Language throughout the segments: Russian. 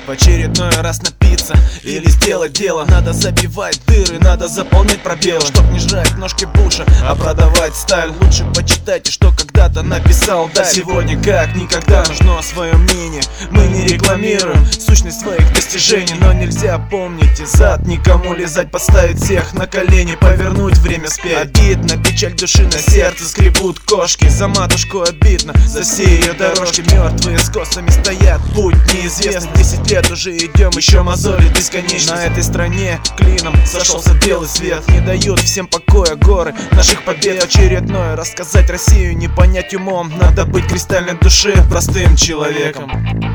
В очередной раз напиться или сделать дело. Надо забивать дыры, надо заполнять пробелы. Чтоб не жрать ножки Буша, а продавать сталь. Лучше почитайте, что когда-то написал Даль. Сегодня как никогда нужно свое мнение. Мы не рекламируем сущность своих достижений, но нельзя, помните, зад никому лизать. Поставить всех на колени, повернуть время вспять. Обидно, печаль души на сердце скребут кошки. За матушку обидно, за все ее дорожки. Мертвые с косами стоят, путь неизвестный. 10 лет уже идем, еще мозоли бесконечно. На этой стране клином сошелся белый свет. Не дают всем покоя горы наших побед. Очередное рассказать Россию не понять умом. Надо быть кристальной души простым человеком.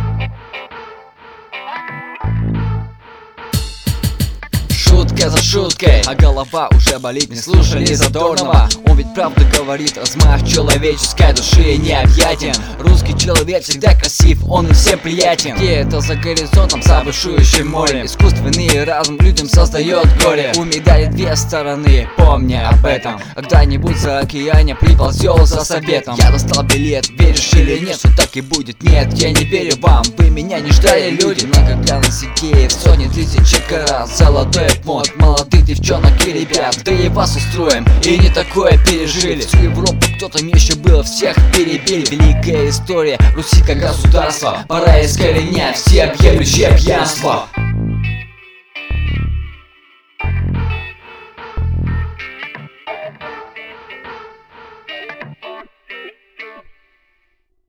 Шутка за шуткой, а голова уже болит. Не слушали Задорнова, он ведь правду говорит. Размах человеческой души необъятен. Русский человек всегда красив, он и всем приятен. Где это за горизонтом, за бушующим морем? Искусственный разум людям создает горе. У медали две стороны, помни об этом. Когда-нибудь за океане приползет за советом. Я достал билет, веришь или нет, что так и будет? Нет, я не верю вам, вы меня не ждали, люди. Многогранность идеи в соне тысячи карат. Золотой мод, молодых девчонок и ребят. Да и вас устроим, и не такое пережили. Всю Европу кто-то еще было, всех перебили. Великая история Руси как государства, пора искоренять всеобъемлющее пьянство.